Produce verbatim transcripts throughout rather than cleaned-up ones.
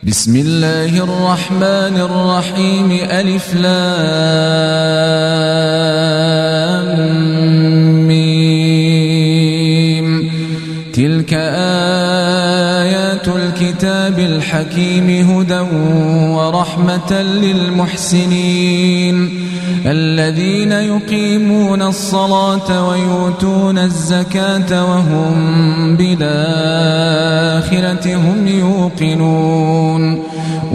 بسم الله الرحمن الرحيم. ألف لام ميم. تلك آيات الكتاب الحكيم هدى ورحمة للمحسنين الذين يقيمون الصلاة ويؤتون الزكاة وهم بالآخرة هم يوقنون.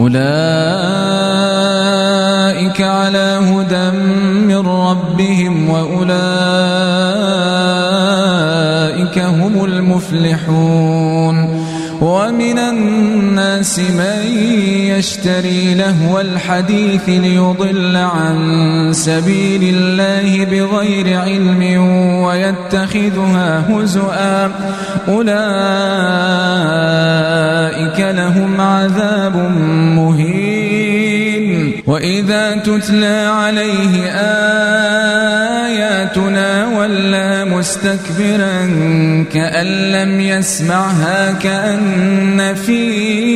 أولئك على هدى من ربهم وأولئك هم المفلحون. ومن الناس من يشتري لهو الحديث ليضل عن سبيل الله بغير علم ويتخذها هزؤا أولئك لهم عذاب مهين. وإذا تتلى عليه آياتنا ولى مستكبرا كأن لم يسمعها كأن في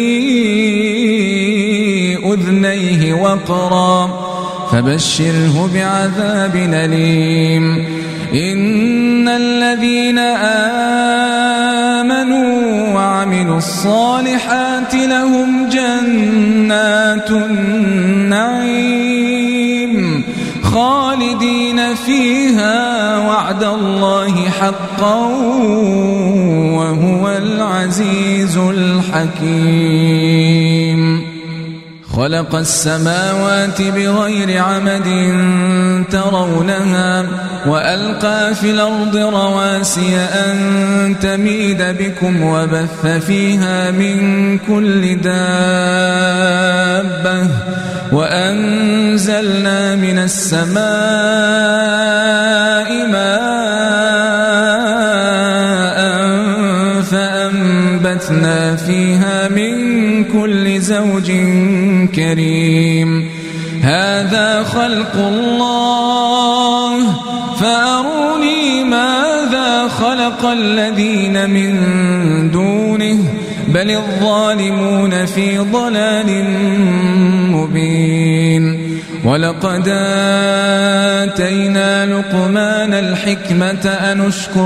أذنيه وقرا فبشره بعذاب أليم. إن الذين آمنوا وعملوا الصالحات لهم جنات النعيم خالدين فيها وعد الله حقا وهو العزيز الحكيم. خلق السماوات بغير عمد ترونها وألقى في الأرض رواسي أن تميد بكم وبث فيها من كل دابة وأنزلنا من السماء ماء فأنبتنا فيها من كل زوج كريم. هذا خلق الله فأروني ماذا خلق الذين من دونه بل الظالمون في ضلال مبين. ولقد آتينا لقمان الحكمة أن اشكر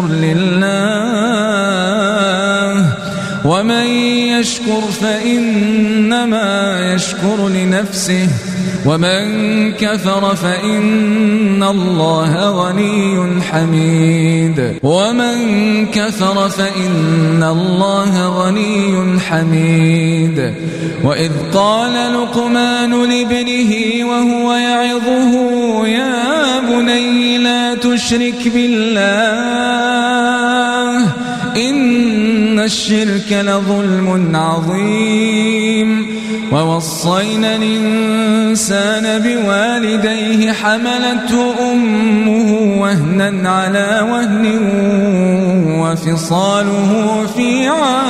لله ومن يشكر فإنما يشكر لنفسه ومن كفر فإن الله غني حميد ومن كفر فإن الله غني حميد. وإذ قال لقمان لابنه وهو يعظه يا بني لا تشرك بالله إن الشرك لظلم عظيم. ووصينا الإنسان بوالديه حملته أمه وهنا على وهن وفصاله في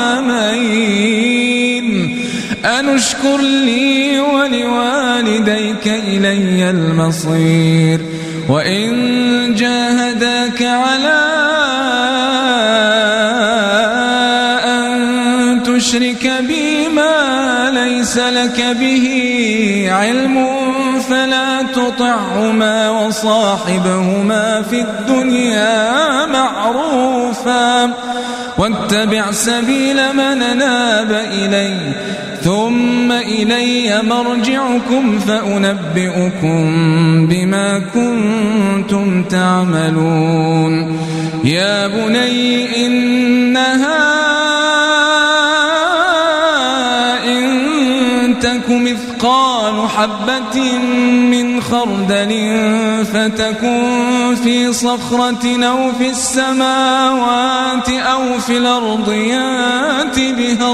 عامين أن اشكر لي ولوالديك إلي المصير. وإن جاهداك على أن تشرك بي ما ليس لك به علم فلا تطعهما وصاحبهما في الدنيا معروفا واتبع سبيل من أناب إلي ثم إلي مرجعكم فأنبئكم بما كنتم تعملون. يا بني إنها مثقال حبة من خردل فتكن في صخرة أو في السماوات أو في الأرض يأت بها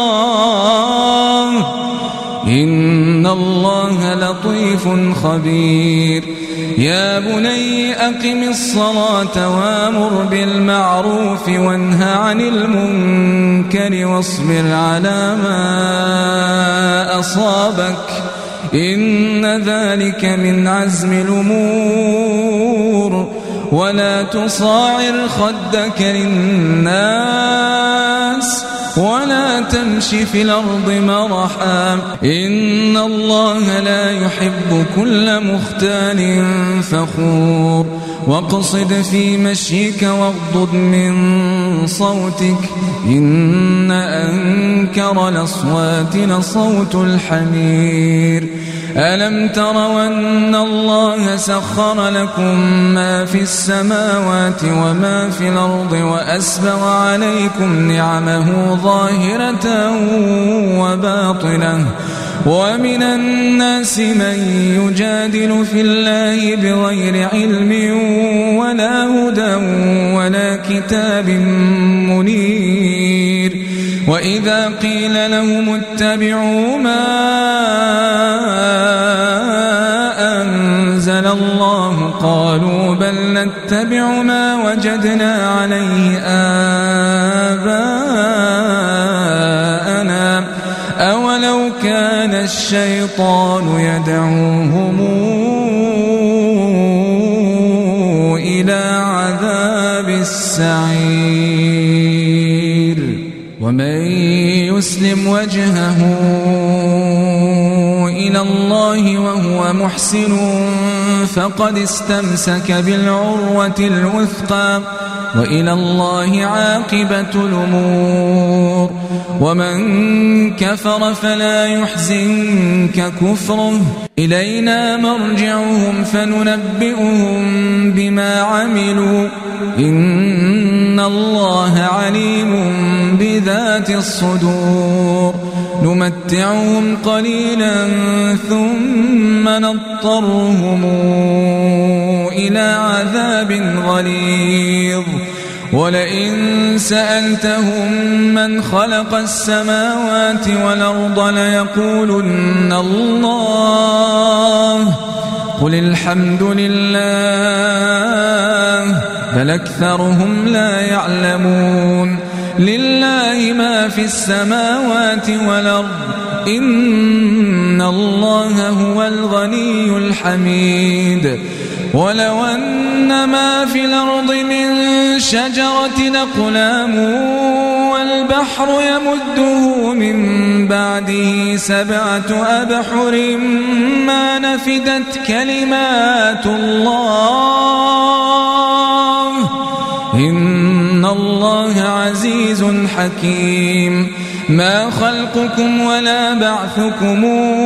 الله إن الله لطيف خبير. يا بني أقم الصلاة وأمر بالمعروف وانه عن المنكر واصبر على ما أصابك إن ذلك من عزم الأمور. ولا تصاعر خدك للناس ولا تمش في الأرض مرحا إن الله لا يحب كل مختال فخور واقصد في مشيك واغضض من صوتك إن أنكر الأصوات لصوت الحمير ألم تروا أن الله سخر لكم ما في السماوات وما في الأرض وأسبغ عليكم نعمه ظاهرة وباطنة ومن الناس من يجادل في الله بغير علم ولا هدى ولا كتاب منير وإذا قيل لهم اتبعوا ما أنزل الله قالوا بل نتبع ما وجدنا عليه آباءنا أولو كان الشيطان يدعوهم إلى عذاب السعير ومن يسلم وجهه إلى الله وهو محسن فقد استمسك بالعروة الوثقى وإلى الله عاقبة الأمور ومن كفر فلا يحزنك كفره إلينا مرجعهم فننبئهم بما عملوا إن الله عليم بذات الصدور نمتعهم قليلا ثم نضطرهم إلى عذاب غليظ ولئن سألتهم من خلق السماوات والأرض ليقولن الله قل الحمد لله بل أكثرهم لا يعلمون لله ما في السماوات والأرض إن الله هو الغني الحميد ولو أن ما في الأرض من شجرة أقلام والبحر يمده من بعده سبعة أبحر ما نفدت كلمات الله إن الله عزيز حكيم ما خلقكم ولا بعثكم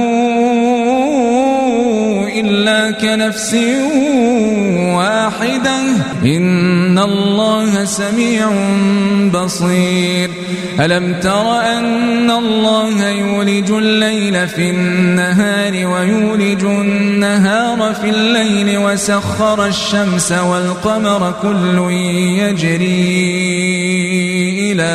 إلا كنفس واحدة إن الله سميع بصير ألم تر أن الله يولج الليل في النهار ويولج النهار في الليل وسخر الشمس والقمر كل يجري إلى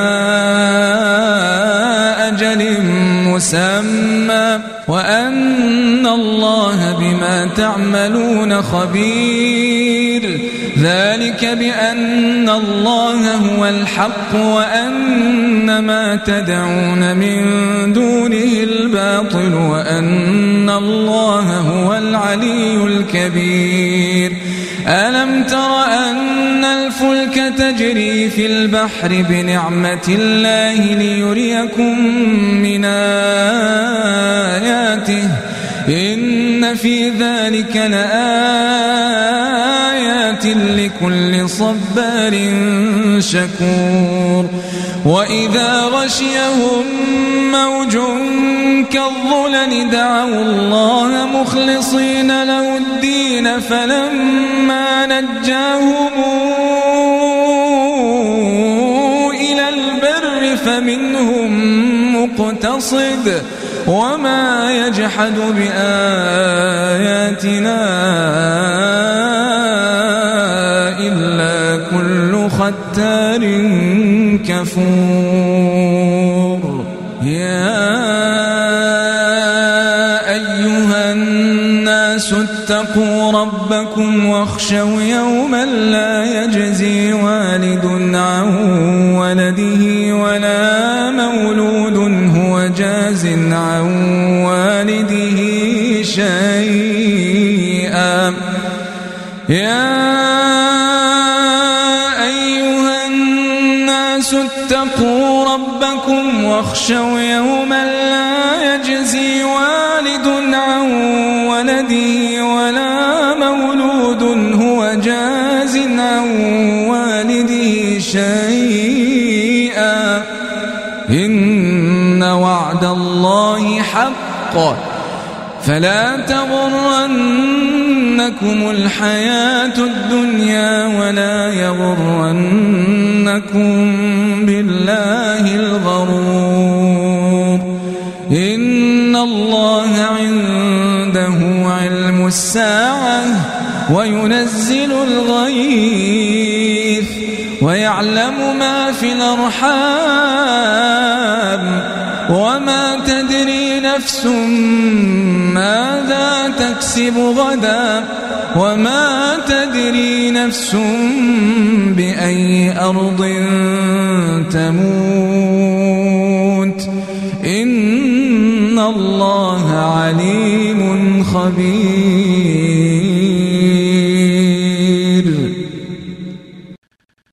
أجل مسمى وأن الله بما تعملون خبير ذلك بأن الله هو الحق وأن ما تدعون من دونه الباطل وأن الله هو العلي الكبير ألم تر أن الفلك تجري في البحر بنعمة الله ليريكم من آياته إن في ذلك لآيات لكل صبار شكور وإذا غشيهم موج كالظلل دعوا الله مخلصين له الدين فلما نجاهم إلى البر فمنهم مقتصد وما يجحد بآياتنا إلا كل ختار كفور يا أيها الناس اتقوا ربكم واخشوا يوما لا يجزي والد عن ولده ولا مولود هو جاز عن والده شيئا يا أيها الناس اتقوا ربكم واخشوا يوما لا يجزي والد عن ولده ولا مولود هو جاز عن والده شيئا إن وعد الله حق فلا تغرنكم الحياة الدنيا ولا يغرنكم بالله الغرور إن الله عنده علم الساعة وينزل الغيث ويعلم ما في الأرحام وما تدري نفس ماذا تكسب غدا وما تدري نفس بأي أرض تموت إن الله عليم خبير.